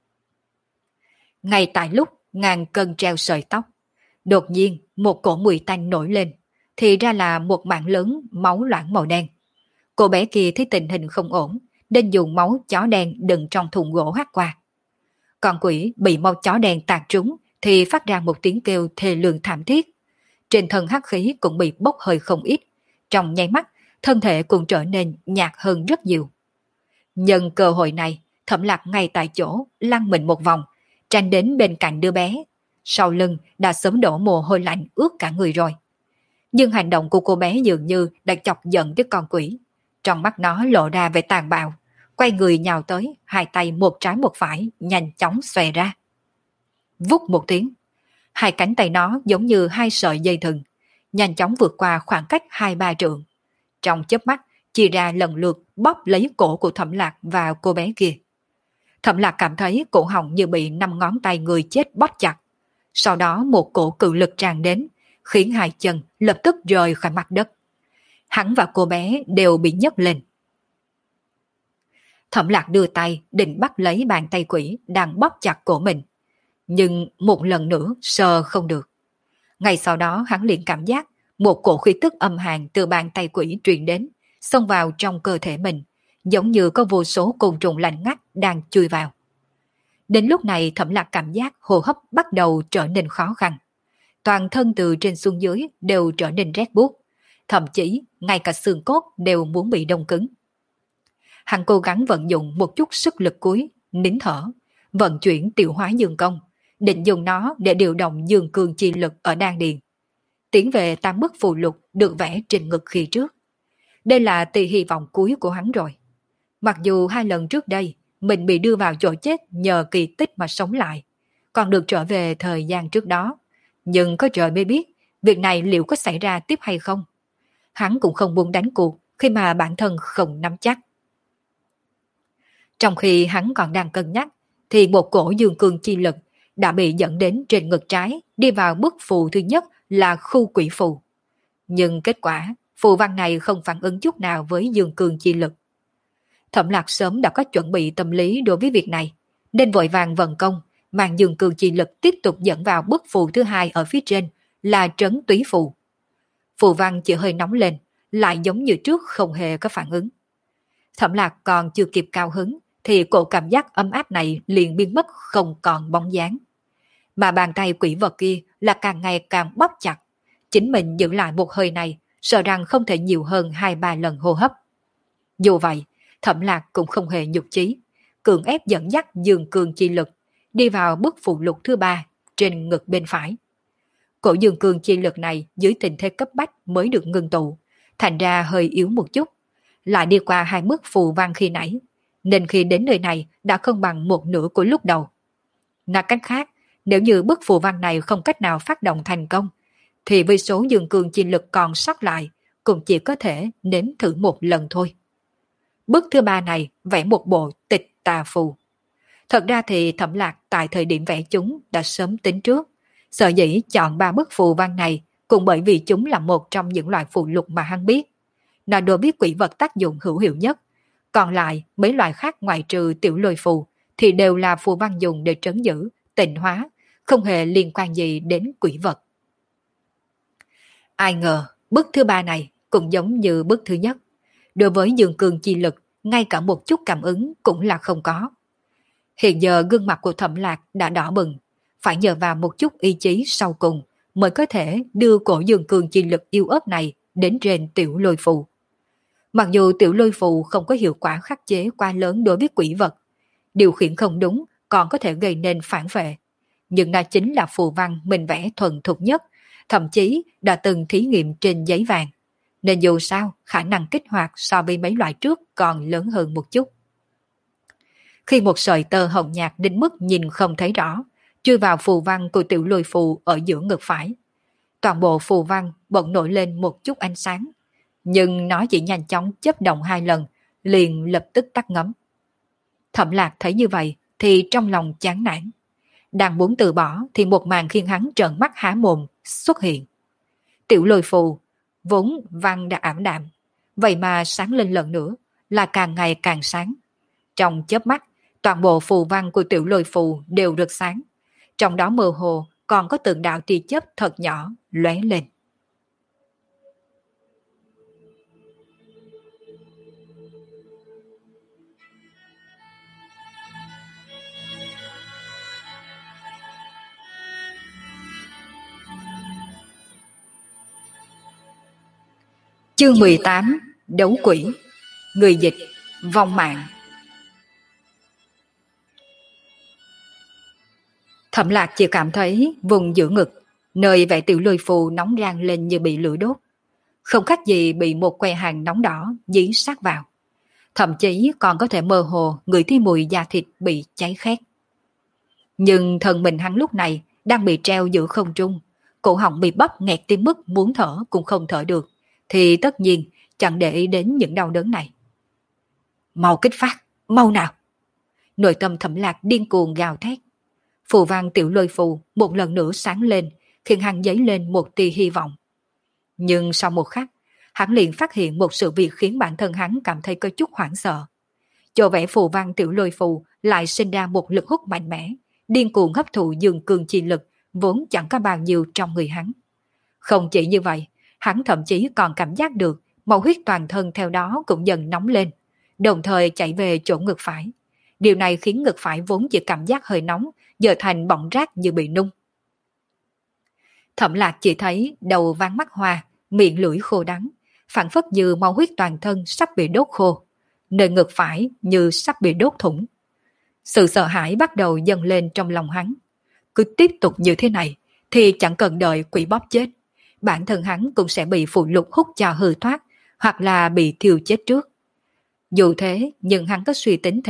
Ngay tại lúc ngàn cân treo sợi tóc, đột nhiên một cổ mùi tanh nổi lên, thì ra là một mảng lớn máu loãng màu đen. Cô bé kia thấy tình hình không ổn, nên dùng máu chó đen đựng trong thùng gỗ hắt qua. Con quỷ bị máu chó đen tạt trúng thì phát ra một tiếng kêu thê lương thảm thiết. Trên thân hắc khí cũng bị bốc hơi không ít, trong nháy mắt thân thể cũng trở nên nhạt hơn rất nhiều. Nhân cơ hội này, Thẩm Lạc ngay tại chỗ lăn mình một vòng, tranh đến bên cạnh đứa bé. Sau lưng đã sớm đổ mồ hôi lạnh ướt cả người rồi. Nhưng hành động của cô bé dường như đã chọc giận đứa con quỷ. Trong mắt nó lộ ra vẻ tàn bạo, quay người nhào tới, 2 tay một trái một phải nhanh chóng xòe ra. Vút một tiếng, 2 cánh tay nó giống như 2 sợi dây thừng, nhanh chóng vượt qua khoảng cách 2-3 trượng. Trong chớp mắt, chia ra lần lượt bóp lấy cổ của Thẩm Lạc và cô bé kia. Thẩm Lạc cảm thấy cổ họng như bị 5 ngón tay người chết bóp chặt. Sau đó một cổ cự lực tràn đến, khiến 2 chân lập tức rời khỏi mặt đất. Hắn và cô bé đều bị nhấc lên. Thẩm Lạc đưa tay định bắt lấy bàn tay quỷ đang bóp chặt cổ mình. Nhưng một lần nữa sờ không được. Ngay sau đó hắn liền cảm giác một cổ khí tức âm hàn từ bàn tay quỷ truyền đến, xông vào trong cơ thể mình, giống như có vô số côn trùng lạnh ngắt đang chui vào. Đến lúc này Thẩm Lạc cảm giác hô hấp bắt đầu trở nên khó khăn. Toàn thân từ trên xuống dưới đều trở nên rét buốt, thậm chí ngay cả xương cốt đều muốn bị đông cứng. Hắn cố gắng vận dụng một chút sức lực cuối, nín thở, vận chuyển Tiểu Hóa Dương Công, định dùng nó để điều động dương cương chi lực ở đan điền. Tiến về 8 bức phù lục được vẽ trên ngực khi trước. Đây là tia hy vọng cuối của hắn rồi. Mặc dù 2 lần trước đây, mình bị đưa vào chỗ chết nhờ kỳ tích mà sống lại, còn được trở về thời gian trước đó. Nhưng có trời mới biết, việc này liệu có xảy ra tiếp hay không? Hắn cũng không muốn đánh cuộc khi mà bản thân không nắm chắc. Trong khi hắn còn đang cân nhắc, thì một cổ dương cương chi lực đã bị dẫn đến trên ngực trái, đi vào bức phù thứ nhất là khu quỷ phù. Nhưng kết quả, phù văn này không phản ứng chút nào với dương cương chi lực. Thẩm Lạc sớm đã có chuẩn bị tâm lý đối với việc này, nên vội vàng vận công, mang dương cương chi lực tiếp tục dẫn vào bức phù thứ hai ở phía trên là trấn túy phù. Phù văn chỉ hơi nóng lên, lại giống như trước không hề có phản ứng. Thẩm Lạc còn chưa kịp cao hứng, thì cổ cảm giác ấm áp này liền biến mất không còn bóng dáng. Mà bàn tay quỷ vật kia là càng ngày càng bóp chặt. Chính mình giữ lại một hơi này, sợ rằng không thể nhiều hơn 2-3 lần hô hấp. Dù vậy, Thẩm Lạc cũng không hề nhục chí, cưỡng ép dẫn dắt dương cương chi lực, đi vào bức phù lục thứ 3 trên ngực bên phải. Cổ dương cương chi lực này dưới tình thế cấp bách mới được ngưng tụ, thành ra hơi yếu một chút, lại đi qua 2 mức phù văn khi nãy, nên khi đến nơi này đã không bằng một nửa của lúc đầu. Nói cách khác, nếu như bức phù văn này không cách nào phát động thành công, thì với số dương cương chi lực còn sót lại, cũng chỉ có thể nếm thử một lần thôi. Bức thứ 3 này vẽ một bộ tịch tà phù. Thật ra thì Thẩm Lạc tại thời điểm vẽ chúng đã sớm tính trước, sở dĩ chọn 3 bức phù văn này cũng bởi vì chúng là một trong những loại phù lục mà hắn biết. Nó đối với quỷ vật tác dụng hữu hiệu nhất, còn lại mấy loại khác ngoại trừ tiểu lôi phù thì đều là phù văn dùng để trấn giữ, tịnh hóa, không hề liên quan gì đến quỷ vật. Ai ngờ bức thứ 3 này cũng giống như bức thứ nhất. Đối với dương cương chi lực, ngay cả một chút cảm ứng cũng là không có. Hiện giờ gương mặt của Thẩm Lạc đã đỏ bừng, phải nhờ vào một chút ý chí sau cùng mới có thể đưa cổ dương cương chi lực yêu ớt này đến trên tiểu lôi phù. Mặc dù tiểu lôi phù không có hiệu quả khắc chế quá lớn đối với quỷ vật, điều khiển không đúng còn có thể gây nên phản vệ, nhưng nó chính là phù văn mình vẽ thuần thục nhất, thậm chí đã từng thí nghiệm trên giấy vàng, nên dù sao khả năng kích hoạt so với mấy loại trước còn lớn hơn một chút. Khi một sợi tơ hồng nhạt đến mức nhìn không thấy rõ, chui vào phù văn của tiểu lôi phù ở giữa ngực phải, toàn bộ phù văn bỗng nổi lên một chút ánh sáng, nhưng nó chỉ nhanh chóng chớp động 2 lần, liền lập tức tắt ngấm. Thẩm Lạc thấy như vậy thì trong lòng chán nản. Đang muốn từ bỏ thì một màn khiến hắn trợn mắt há mồm xuất hiện. Tiểu lôi phù, vốn văn đã ảm đạm, vậy mà sáng lên lần nữa, là càng ngày càng sáng. Trong chớp mắt, toàn bộ phù văn của tiểu lôi phù đều rực sáng. Trong đó mơ hồ còn có từng đạo tia chớp thật nhỏ lóe lên. Chương 18: Đấu quỷ. Người dịch: Vong Mạng. Thẩm Lạc chỉ cảm thấy vùng giữa ngực, nơi vẽ tiểu lôi phù nóng rang lên như bị lửa đốt. Không khác gì bị một que hàng nóng đỏ dí sát vào. Thậm chí còn có thể mơ hồ ngửi thấy mùi da thịt bị cháy khét. Nhưng thân mình hắn lúc này đang bị treo giữa không trung, cổ họng bị bóp nghẹt tới mức muốn thở cũng không thở được, thì tất nhiên chẳng để ý đến những đau đớn này. Mau kích phát, mau nào! Nội tâm Thẩm Lạc điên cuồng gào thét. Phù văn tiểu lôi phù một lần nữa sáng lên, khiến hắn dấy lên một tia hy vọng. Nhưng sau một khắc, hắn liền phát hiện một sự việc khiến bản thân hắn cảm thấy có chút hoảng sợ. Chỗ vẽ phù văn tiểu lôi phù lại sinh ra một lực hút mạnh mẽ, điên cuồng hấp thụ dương cương chi lực vốn chẳng có bao nhiêu trong người hắn. Không chỉ như vậy, hắn thậm chí còn cảm giác được màu huyết toàn thân theo đó cũng dần nóng lên, đồng thời chạy về chỗ ngực phải. Điều này khiến ngực phải vốn chỉ cảm giác hơi nóng, giờ thành bỏng rát như bị nung. Thẩm Lạc chỉ thấy đầu váng mắt hoa, miệng lưỡi khô đắng, phản phất như máu huyết toàn thân sắp bị đốt khô, nơi ngực phải như sắp bị đốt thủng. Sự sợ hãi bắt đầu dâng lên trong lòng hắn. Cứ tiếp tục như thế này thì chẳng cần đợi quỷ bóp chết, bản thân hắn cũng sẽ bị phụ lục hút cho hư thoát, hoặc là bị thiêu chết trước. Dù thế, nhưng hắn có suy tính thêm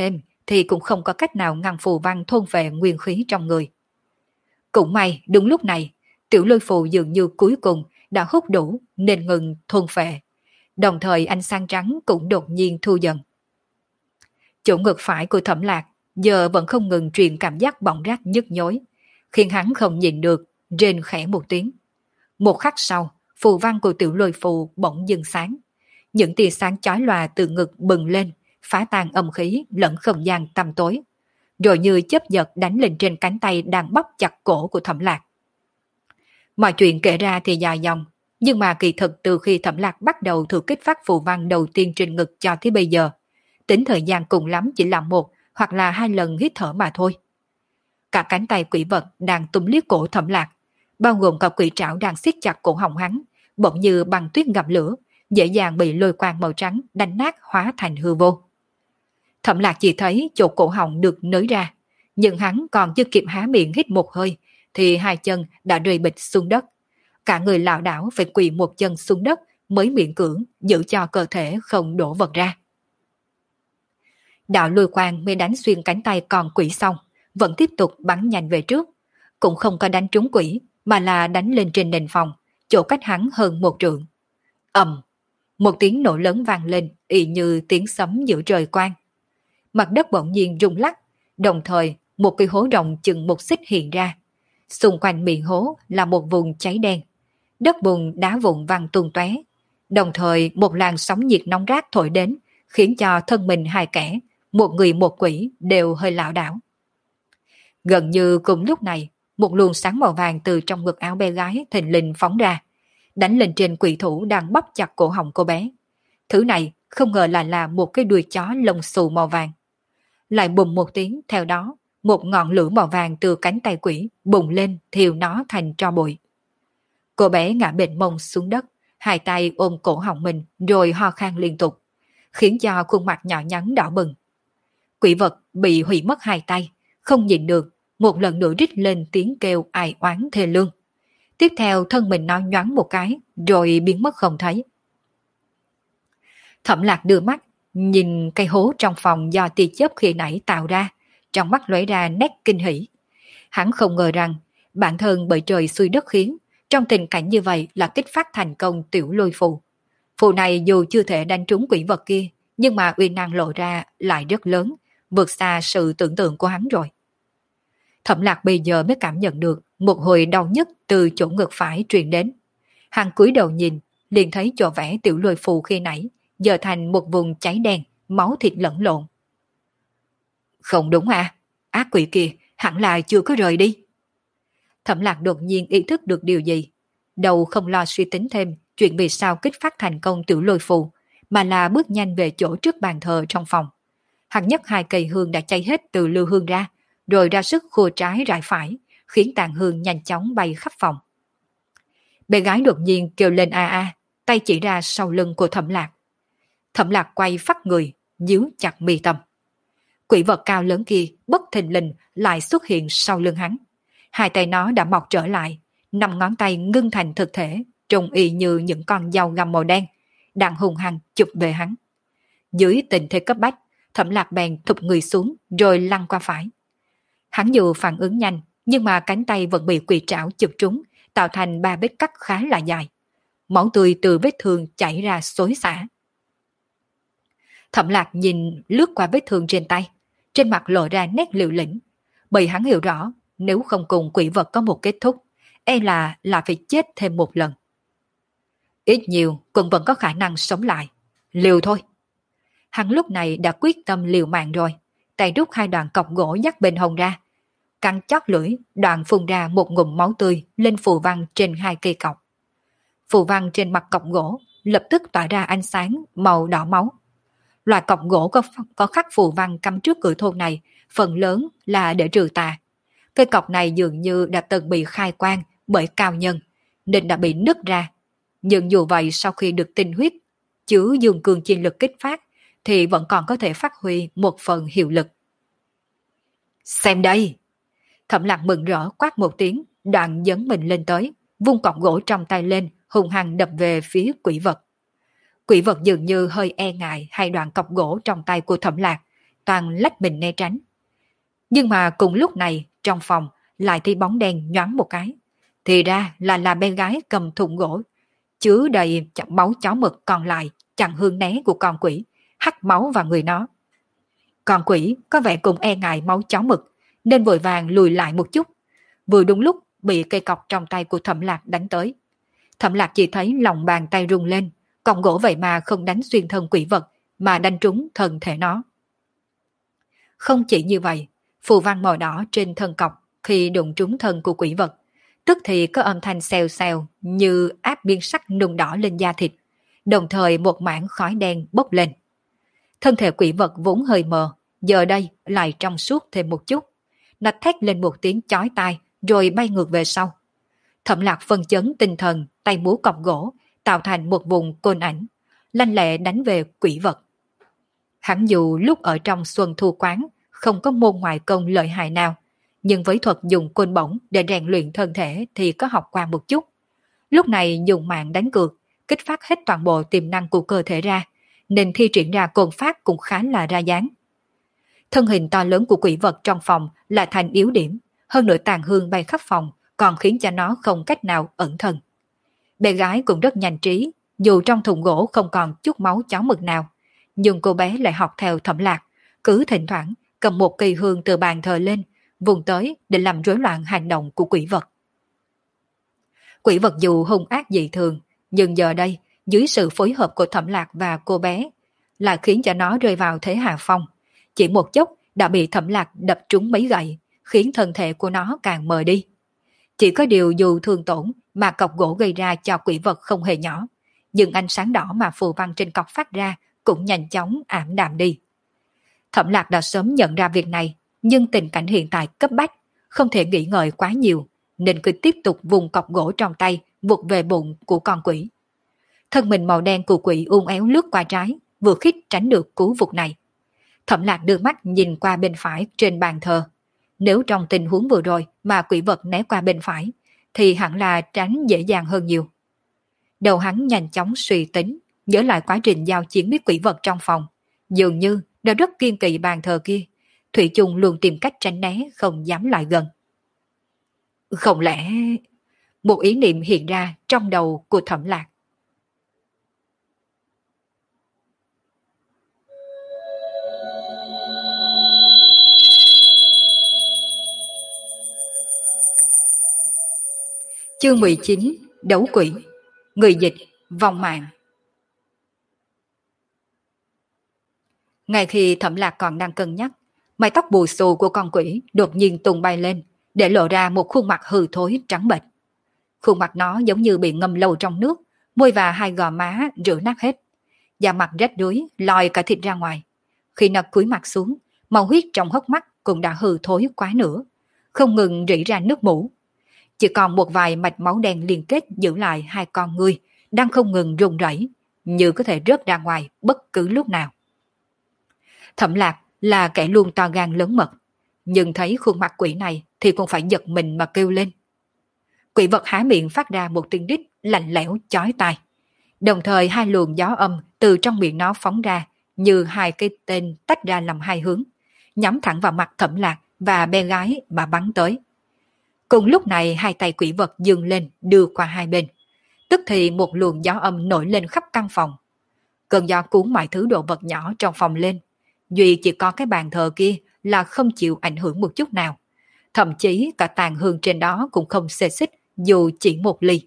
thì cũng không có cách nào ngăn phù văn thôn phệ nguyên khí trong người. Cũng may, đúng lúc này, tiểu lôi phù dường như cuối cùng đã hút đủ nên ngừng thôn phệ. Đồng thời ánh sáng trắng cũng đột nhiên thu dần. Chỗ ngực phải của Thẩm Lạc giờ vẫn không ngừng truyền cảm giác bỏng rát nhức nhối, khiến hắn không nhìn được, rên khẽ một tiếng. Một khắc sau, phù văn của tiểu lôi phù bỗng dừng sáng. Những tia sáng chói lòa từ ngực bừng lên, phá tan âm khí lẫn không gian tăm tối, rồi như chớp giật đánh lên trên cánh tay đang bóp chặt cổ của Thẩm Lạc. Mọi chuyện kể ra thì dài dòng, nhưng mà kỳ thực từ khi Thẩm Lạc bắt đầu thử kích phát phù văn đầu tiên trên ngực cho tới bây giờ, tính thời gian cùng lắm chỉ là một hoặc là hai lần hít thở mà thôi. Cả cánh tay quỷ vật đang túm liếc cổ Thẩm Lạc, bao gồm cả quỷ trảo đang siết chặt cổ họng hắn, bỗng như băng tuyết gặp lửa, dễ dàng bị lôi quang màu trắng đánh nát hóa thành hư vô. Thẩm Lạc chỉ thấy chỗ cổ họng được nới ra, nhưng hắn còn chưa kịp há miệng hít một hơi, thì hai chân đã rơi bịch xuống đất. Cả người lảo đảo phải quỳ một chân xuống đất mới miễn cưỡng giữ cho cơ thể không đổ vật ra. Đạo lôi quang mới đánh xuyên cánh tay còn quỷ xong, vẫn tiếp tục bắn nhanh về trước. Cũng không có đánh trúng quỷ, mà là đánh lên trên nền phòng, chỗ cách hắn hơn một trượng. Ầm, một tiếng nổ lớn vang lên, y như tiếng sấm giữa trời quang. Mặt đất bỗng nhiên rung lắc, đồng thời một cái hố rộng chừng một xích hiện ra. Xung quanh miệng hố là một vùng cháy đen. Đất bùn đá vụn văng tung tóe. Đồng thời một làn sóng nhiệt nóng rát thổi đến, khiến cho thân mình hai kẻ, một người một quỷ đều hơi lảo đảo. Gần như cùng lúc này, một luồng sáng màu vàng từ trong ngực áo bé gái thình lình phóng ra, đánh lên trên quỷ thủ đang bóp chặt cổ họng cô bé. Thứ này không ngờ lại là một cái đuôi chó lông xù màu vàng. Lại bùm một tiếng, theo đó, một ngọn lửa màu vàng từ cánh tay quỷ bùng lên thiêu nó thành tro bụi. Cô bé ngã bệnh mông xuống đất, hai tay ôm cổ họng mình rồi ho khan liên tục, khiến cho khuôn mặt nhỏ nhắn đỏ bừng. Quỷ vật bị hủy mất hai tay, không nhịn được, một lần nữa rít lên tiếng kêu ai oán thê lương. Tiếp theo thân mình nó nhoáng một cái, rồi biến mất không thấy. Thẩm Lạc đưa mắt, nhìn cây hố trong phòng do tia chớp khi nãy tạo ra, trong mắt lóe ra nét kinh hỉ. Hắn không ngờ rằng, bản thân bởi trời xui đất khiến, trong tình cảnh như vậy là kích phát thành công tiểu lôi phù. Phù này dù chưa thể đánh trúng quỷ vật kia, nhưng mà uy năng lộ ra lại rất lớn, vượt xa sự tưởng tượng của hắn rồi. Thẩm Lạc bây giờ mới cảm nhận được một hồi đau nhức từ chỗ ngực phải truyền đến. Hắn cúi đầu nhìn, liền thấy chỗ vẽ tiểu lôi phù khi nãy giờ thành một vùng cháy đen, máu thịt lẫn lộn. Không đúng à, ác quỷ kia hẳn là chưa có rời đi. Thẩm Lạc đột nhiên ý thức được điều gì, đầu không lo suy tính thêm chuyện vì sao kích phát thành công tiểu lôi phù, mà là bước nhanh về chỗ trước bàn thờ trong phòng. Hắn nhấc hai cây hương đã cháy hết từ lư hương ra, rồi ra sức khua trái rải phải, khiến tàn hương nhanh chóng bay khắp phòng. Bé gái đột nhiên kêu lên a a, tay chỉ ra sau lưng của Thẩm Lạc. Thẩm Lạc quay phắt người, nhíu chặt mi tâm. Quỷ vật cao lớn kia bất thình lình lại xuất hiện sau lưng hắn. Hai tay nó đã mọc trở lại, 5 ngón tay ngưng thành thực thể, trông y như những con dao găm màu đen, đang hung hăng chụp về hắn. Dưới tình thế cấp bách, Thẩm Lạc bèn thụp người xuống rồi lăn qua phải. Hắn dù phản ứng nhanh, nhưng mà cánh tay vẫn bị quỷ trảo chụp trúng, tạo thành 3 vết cắt khá là dài. Máu tươi từ vết thương chảy ra xối xả. Thẩm Lạc nhìn lướt qua vết thương trên tay, trên mặt lộ ra nét liều lĩnh, bởi hắn hiểu rõ nếu không cùng quỷ vật có một kết thúc, e là phải chết thêm một lần. Ít nhiều cũng vẫn có khả năng sống lại. Liều thôi. Hắn lúc này đã quyết tâm liều mạng rồi, tay rút 2 đoạn cọc gỗ dắt bên hông ra, cắn chót lưỡi, đoạn phun ra một ngụm máu tươi lên phù văn trên 2 cây cọc. Phù văn trên mặt cọc gỗ lập tức tỏa ra ánh sáng màu đỏ máu. Loại cọc gỗ có khắc phù văn cắm trước cửa thôn này, phần lớn là để trừ tà. Cây cọc này dường như đã từng bị khai quang bởi cao nhân, nên đã bị nứt ra. Nhưng dù vậy sau khi được tinh huyết, chứa dương cương chi lực kích phát, thì vẫn còn có thể phát huy một phần hiệu lực. Xem đây! Thẩm Lạc mừng rỡ quát một tiếng, đoạn dấn mình lên tới, vung cọc gỗ trong tay lên, hung hăng đập về phía quỷ vật. Quỷ vật dường như hơi e ngại 2 đoạn cọc gỗ trong tay của Thẩm Lạc, toàn lách mình né tránh. Nhưng mà cùng lúc này, trong phòng lại thấy bóng đen nhoáng một cái. Thì ra là bé gái cầm thùng gỗ, chứa đầy máu chó mực còn lại, chặn hương né của con quỷ, hắt máu vào người nó. Con quỷ có vẻ cũng e ngại máu chó mực, nên vội vàng lùi lại một chút. Vừa đúng lúc bị cây cọc trong tay của Thẩm Lạc đánh tới. Thẩm Lạc chỉ thấy lòng bàn tay rung lên, cọng gỗ vậy mà không đánh xuyên thân quỷ vật, mà đánh trúng thân thể nó. Không chỉ như vậy, phù văn màu đỏ trên thân cọc khi đụng trúng thân của quỷ vật, tức thì có âm thanh xèo xèo như áp biên sắc nung đỏ lên da thịt, đồng thời một mảng khói đen bốc lên. Thân thể quỷ vật vốn hơi mờ, giờ đây lại trong suốt thêm một chút. Nó thét lên một tiếng chói tai rồi bay ngược về sau. Thẩm Lạc phân chấn tinh thần, tay múa cọc gỗ, tạo thành một vùng côn ảnh, lanh lẹ đánh về quỷ vật. Hẳn dù lúc ở trong Xuân Thu Quán không có môn ngoại công lợi hại nào, nhưng với thuật dùng côn bổng để rèn luyện thân thể thì có học qua một chút. Lúc này dùng mạng đánh cược, kích phát hết toàn bộ tiềm năng của cơ thể ra, nên thi triển ra côn pháp cũng khá là ra dáng. Thân hình to lớn của quỷ vật trong phòng là thành yếu điểm, hơn nữa tàn hương bay khắp phòng còn khiến cho nó không cách nào ẩn thân. Bé gái cũng rất nhanh trí, dù trong thùng gỗ không còn chút máu chó mực nào, nhưng cô bé lại học theo Thẩm Lạc, cứ thỉnh thoảng cầm một cây hương từ bàn thờ lên, vùng tới để làm rối loạn hành động của quỷ vật. Quỷ vật dù hung ác dị thường, nhưng giờ đây, dưới sự phối hợp của Thẩm Lạc và cô bé, là khiến cho nó rơi vào thế hạ phong. Chỉ một chốc đã bị Thẩm Lạc đập trúng mấy gậy, khiến thân thể của nó càng mờ đi. Chỉ có điều dù thương tổn mà cọc gỗ gây ra cho quỷ vật không hề nhỏ, nhưng ánh sáng đỏ mà phù văn trên cọc phát ra cũng nhanh chóng ảm đạm đi. Thẩm Lạc đã sớm nhận ra việc này, nhưng tình cảnh hiện tại cấp bách, không thể nghĩ ngợi quá nhiều, nên cứ tiếp tục vùng cọc gỗ trong tay vụt về bụng của con quỷ. Thân mình màu đen của quỷ uốn éo lướt qua trái, vừa khít tránh được cú vụt này. Thẩm Lạc đưa mắt nhìn qua bên phải trên bàn thờ. Nếu trong tình huống vừa rồi mà quỷ vật né qua bên phải, thì hẳn là tránh dễ dàng hơn nhiều. Đầu hắn nhanh chóng suy tính, nhớ lại quá trình giao chiến với quỷ vật trong phòng. Dường như đã rất kiên kỵ bàn thờ kia, Thủy chung luôn tìm cách tránh né, không dám lại gần. Không lẽ... Một ý niệm hiện ra trong đầu của Thẩm Lạc. Chương 19: Đấu quỷ. Người dịch: Vong Mạng. Ngay khi Thẩm Lạc còn đang cân nhắc, mái tóc bù xù của con quỷ đột nhiên tung bay lên, để lộ ra một khuôn mặt hư thối trắng bệch. Khuôn mặt nó giống như bị ngâm lâu trong nước, môi và hai gò má rửa nát hết. Da mặt rách rưới, lòi cả thịt ra ngoài. Khi nó cúi mặt xuống, màu huyết trong hốc mắt cũng đã hư thối quá nữa, không ngừng rỉ ra nước mủ. Chỉ còn một vài mạch máu đen liên kết giữ lại hai con ngươi đang không ngừng rung rẩy, như có thể rớt ra ngoài bất cứ lúc nào. Thẩm Lạc là kẻ luôn to gan lớn mật, nhưng thấy khuôn mặt quỷ này thì cũng phải giật mình mà kêu lên. Quỷ vật há miệng phát ra một tiếng rít lạnh lẽo chói tai. Đồng thời hai luồng gió âm từ trong miệng nó phóng ra như hai cái tên tách ra làm hai hướng, nhắm thẳng vào mặt Thẩm Lạc và bé gái mà bắn tới. Cùng lúc này hai tay quỷ vật dừng lên đưa qua hai bên. Tức thì một luồng gió âm nổi lên khắp căn phòng. Cơn gió cuốn mọi thứ đồ vật nhỏ trong phòng lên. Duy chỉ có cái bàn thờ kia là không chịu ảnh hưởng một chút nào. Thậm chí cả tàn hương trên đó cũng không xê xích dù chỉ một ly.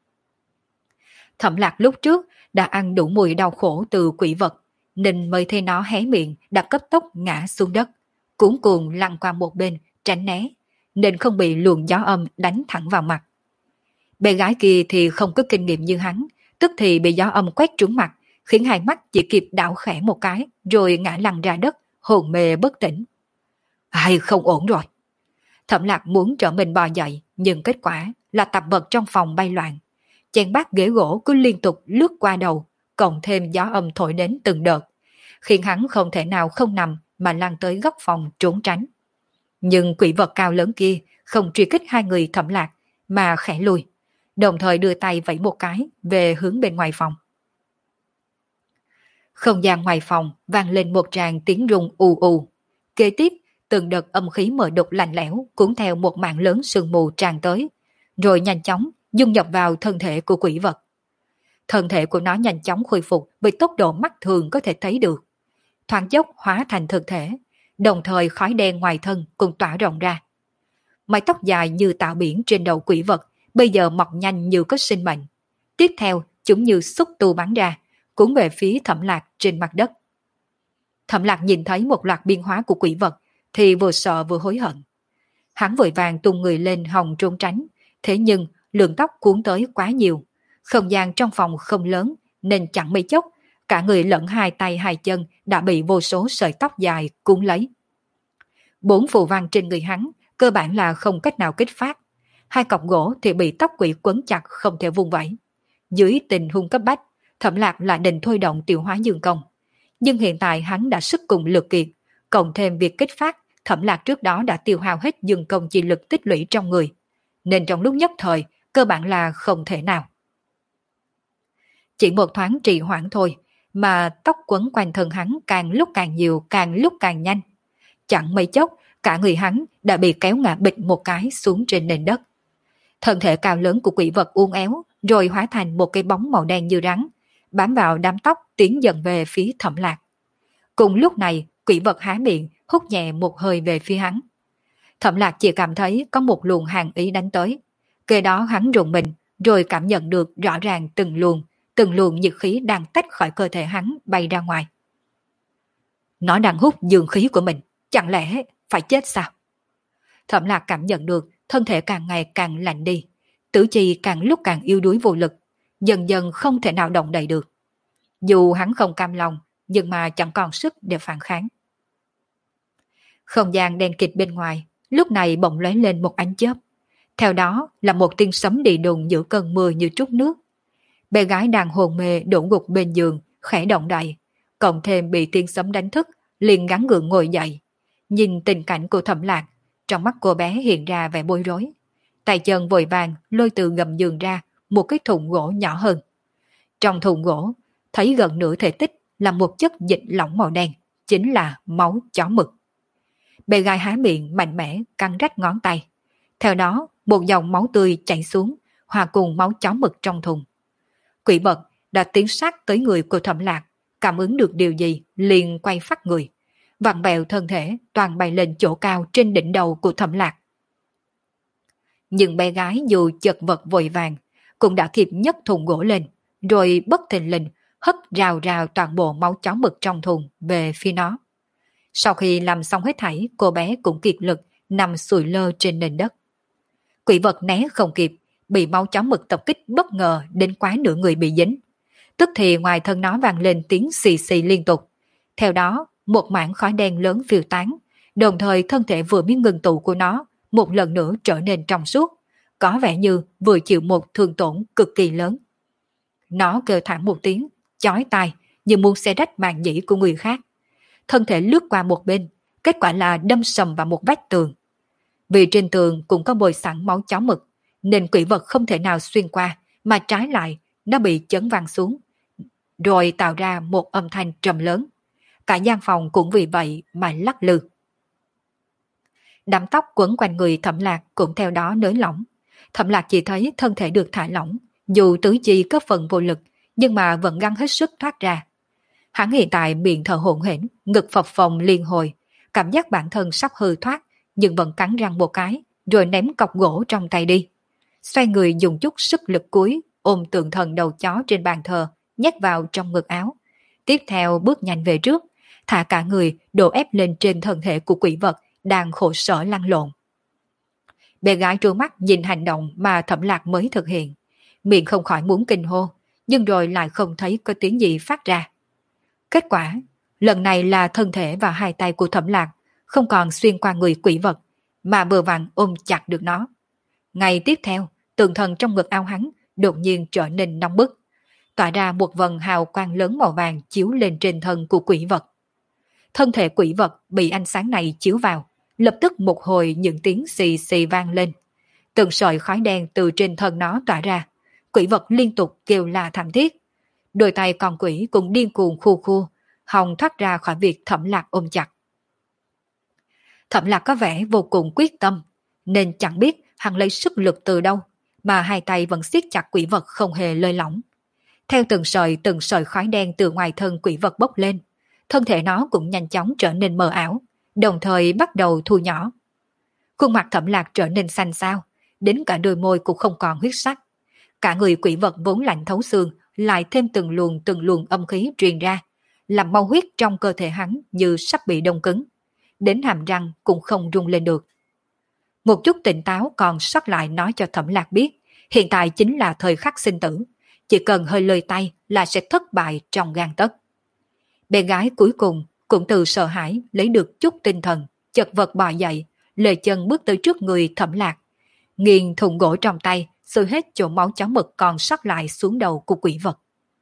Thẩm Lạc lúc trước đã ăn đủ mùi đau khổ từ quỷ vật, nên mới thấy nó hé miệng đã cấp tốc ngã xuống đất, cuống cuồng lăn qua một bên tránh né, nên không bị luồng gió âm đánh thẳng vào mặt. Bé gái kia thì không có kinh nghiệm như hắn, tức thì bị gió âm quét trúng mặt, khiến hai mắt chỉ kịp đảo khẽ một cái rồi ngã lăn ra đất, hồn mê bất tỉnh. Ai, không ổn rồi. Thẩm Lạc muốn trở mình bò dậy, nhưng kết quả là tạp vật trong phòng bay loạn. Chén bát ghế gỗ cứ liên tục lướt qua đầu, cộng thêm gió âm thổi đến từng đợt, khiến hắn không thể nào không nằm mà lăn tới góc phòng trốn tránh. Nhưng quỷ vật cao lớn kia không truy kích hai người Thẩm Lạc mà khẽ lùi, đồng thời đưa tay vẫy một cái về hướng bên ngoài phòng. Không gian ngoài phòng vang lên một tràng tiếng rung ù ù. Kế tiếp, từng đợt âm khí mờ đục lạnh lẽo cuốn theo một mảng lớn sương mù tràn tới, rồi nhanh chóng dung nhập vào thân thể của quỷ vật. Thân thể của nó nhanh chóng khôi phục với tốc độ mắt thường có thể thấy được. Thoáng chốc hóa thành thực thể, đồng thời khói đen ngoài thân cũng tỏa rộng ra. Mái tóc dài như tạo biển trên đầu quỷ vật bây giờ mọc nhanh như có sinh mệnh. Tiếp theo, chúng như xúc tu bắn ra, cuốn về phía Thẩm Lạc trên mặt đất. Thẩm Lạc nhìn thấy một loạt biến hóa của quỷ vật thì vừa sợ vừa hối hận. Hắn vội vàng tung người lên hòng trốn tránh, thế nhưng lượng tóc cuốn tới quá nhiều. Không gian trong phòng không lớn nên chẳng mấy chốc, cả người lẫn hai tay hai chân đã bị vô số sợi tóc dài cuốn lấy. 4 phù văn trên người hắn cơ bản là không cách nào kích phát. 2 cọc gỗ thì bị tóc quỷ quấn chặt không thể vung vẩy. Dưới tình huống cấp bách, Thẩm Lạc lại định thôi động tiêu hóa dương công. Nhưng hiện tại hắn đã sức cùng lực kiệt, cộng thêm việc kích phát, Thẩm Lạc trước đó đã tiêu hao hết dương công chi lực tích lũy trong người. Nên trong lúc nhất thời, cơ bản là không thể nào. Chỉ một thoáng trì hoãn thôi, mà tóc quấn quanh thân hắn càng lúc càng nhiều, càng lúc càng nhanh. Chẳng mấy chốc, cả người hắn đã bị kéo ngã bịch một cái xuống trên nền đất. Thân thể cao lớn của quỷ vật uốn éo, rồi hóa thành một cái bóng màu đen như rắn, bám vào đám tóc tiến dần về phía Thẩm Lạc. Cùng lúc này, quỷ vật há miệng, hút nhẹ một hơi về phía hắn. Thẩm Lạc chỉ cảm thấy có một luồng hàn ý đánh tới. Kế đó hắn rùng mình, rồi cảm nhận được rõ ràng từng luồng nhiệt khí đang tách khỏi cơ thể hắn bay ra ngoài. Nó đang hút dương khí của mình, chẳng lẽ phải chết sao? Thẩm Lạc cảm nhận được thân thể càng ngày càng lạnh đi, tứ chi càng lúc càng yếu đuối vô lực, dần dần không thể nào động đậy được. Dù hắn không cam lòng, nhưng mà chẳng còn sức để phản kháng. Không gian đen kịt bên ngoài, lúc này bỗng lóe lên một ánh chớp. Theo đó là một tiếng sấm đi đùng giữa cơn mưa như trút nước. Bé gái đang hồn mê đổ gục bên giường, khẽ động đậy, cộng thêm bị tiếng sấm đánh thức, liền gắng gượng ngồi dậy. Nhìn tình cảnh của Thẩm Lạc, trong mắt cô bé hiện ra vẻ bối rối. Tay chân vội vàng lôi từ gầm giường ra một cái thùng gỗ nhỏ hơn. Trong thùng gỗ, thấy gần nửa thể tích là một chất dịch lỏng màu đen, chính là máu chó mực. Bé gái há miệng mạnh mẽ cắn rách ngón tay. Theo đó, một dòng máu tươi chảy xuống, hòa cùng máu chó mực trong thùng. Quỷ vật đã tiến sát tới người của Thẩm Lạc, cảm ứng được điều gì liền quay phát người, vặn vẹo thân thể toàn bay lên chỗ cao trên đỉnh đầu của Thẩm Lạc. Nhưng bé gái dù chật vật vội vàng, cũng đã kịp nhấc thùng gỗ lên, rồi bất thình lình hất rào rào toàn bộ máu chó mực trong thùng về phía nó. Sau khi làm xong hết thảy, cô bé cũng kiệt lực nằm sùi lơ trên nền đất. Quỷ vật né không kịp, bị máu chó mực tập kích bất ngờ đến quá nửa người bị dính. Tức thì ngoài thân nó vang lên tiếng xì xì liên tục. Theo đó, một mảng khói đen lớn phiêu tán, đồng thời thân thể vừa mới ngừng tụ của nó một lần nữa trở nên trong suốt, có vẻ như vừa chịu một thương tổn cực kỳ lớn. Nó kêu thảm một tiếng, chói tai như muốn xé rách màng nhĩ của người khác. Thân thể lướt qua một bên, kết quả là đâm sầm vào một vách tường. Vì trên tường cũng có bồi sẵn máu chó mực, nên quỷ vật không thể nào xuyên qua, mà trái lại nó bị chấn văng xuống, rồi tạo ra một âm thanh trầm lớn. Cả gian phòng cũng vì vậy mà lắc lư. Đám tóc quấn quanh người Thẩm Lạc cũng theo đó nới lỏng. Thẩm Lạc chỉ thấy thân thể được thả lỏng, dù tứ chi có phần vô lực, nhưng mà vẫn gắng hết sức thoát ra. Hắn hiện tại miệng thở hổn hển, ngực phập phồng liên hồi, cảm giác bản thân sắp hư thoát, nhưng vẫn cắn răng một cái, rồi ném cọc gỗ trong tay đi. Xoay người dùng chút sức lực cuối, ôm tượng thần đầu chó trên bàn thờ, nhét vào trong ngực áo. Tiếp theo bước nhanh về trước, thả cả người đổ ép lên trên thân thể của quỷ vật đang khổ sở lăn lộn. Bé gái trố mắt nhìn hành động mà Thẩm Lạc mới thực hiện, miệng không khỏi muốn kinh hô, nhưng rồi lại không thấy có tiếng gì phát ra. Kết quả, lần này là thân thể và hai tay của Thẩm Lạc không còn xuyên qua người quỷ vật, mà vừa vặn ôm chặt được nó. Ngay tiếp theo, tượng thần trong ngực áo hắn đột nhiên trở nên nóng bức, tỏa ra một vầng hào quang lớn màu vàng chiếu lên trên thân của quỷ vật. Thân thể quỷ vật bị ánh sáng này chiếu vào, lập tức một hồi những tiếng xì xì vang lên. Từng sợi khói đen từ trên thân nó tỏa ra, quỷ vật liên tục kêu la thảm thiết. đôi tay con quỷ cũng điên cuồng khu khu, hòng thoát ra khỏi việc Thẩm Lạc ôm chặt. Thẩm Lạc có vẻ vô cùng quyết tâm, nên chẳng biết hắn lấy sức lực từ đâu, mà hai tay vẫn siết chặt quỷ vật không hề lơi lỏng. Theo từng sợi khói đen từ ngoài thân quỷ vật bốc lên, thân thể nó cũng nhanh chóng trở nên mờ ảo, đồng thời bắt đầu thu nhỏ. Khuôn mặt Thẩm Lạc trở nên xanh xao, đến cả đôi môi cũng không còn huyết sắc. Cả người quỷ vật vốn lạnh thấu xương, lại thêm từng luồng âm khí truyền ra, làm mau huyết trong cơ thể hắn như sắp bị đông cứng. Đến hàm răng cũng không rung lên được. Một chút tỉnh táo còn sót lại nói cho Thẩm Lạc biết, hiện tại chính là thời khắc sinh tử, chỉ cần hơi lơi tay là sẽ thất bại trong gang tấc. Bé gái cuối cùng cũng từ sợ hãi lấy được chút tinh thần, chật vật bò dậy, lê chân bước tới trước người Thẩm Lạc, nghiền thùng gỗ trong tay, xơi hết chỗ máu chó mực còn sót lại xuống đầu của quỷ vật.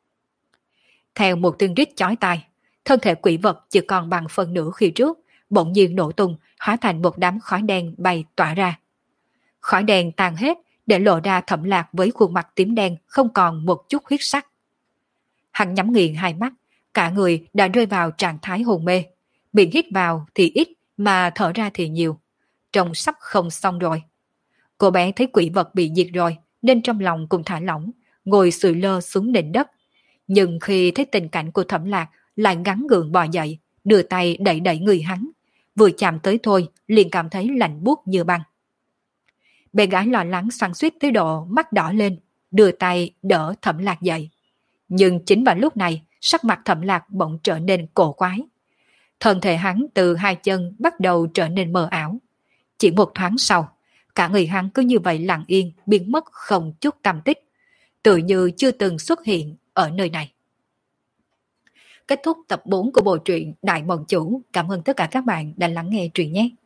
Theo một tiếng rít chói tai, thân thể quỷ vật chỉ còn bằng phần nửa khi trước, bỗng nhiên nổ tung, hóa thành một đám khói đen bay tỏa ra. Khói đen tan hết, để lộ ra Thẩm Lạc với khuôn mặt tím đen không còn một chút huyết sắc. Hắn nhắm nghiền hai mắt, cả người đã rơi vào trạng thái hôn mê, miệng hít vào thì ít mà thở ra thì nhiều, trông sắp không xong rồi. Cô bé thấy quỷ vật bị diệt rồi nên trong lòng cũng thả lỏng, ngồi sụi lơ xuống nền đất. Nhưng khi thấy tình cảnh của Thẩm Lạc lại gắng gượng bò dậy, đưa tay đẩy đẩy người hắn, vừa chạm tới thôi liền cảm thấy lạnh buốt như băng. Bé gái lo lắng xoắn xuýt tới độ mắt đỏ lên, đưa tay đỡ Thẩm Lạc dậy. Nhưng chính vào lúc này, sắc mặt Thẩm Lạc bỗng trở nên cổ quái. Thân thể hắn từ hai chân bắt đầu trở nên mờ ảo. Chỉ một thoáng sau, cả người hắn cứ như vậy lặng yên biến mất không chút tăm tích, tự như chưa từng xuất hiện ở nơi này. Kết thúc tập 4 của bộ truyện Đại Mộng Chủ. Cảm ơn tất cả các bạn đã lắng nghe truyện nhé.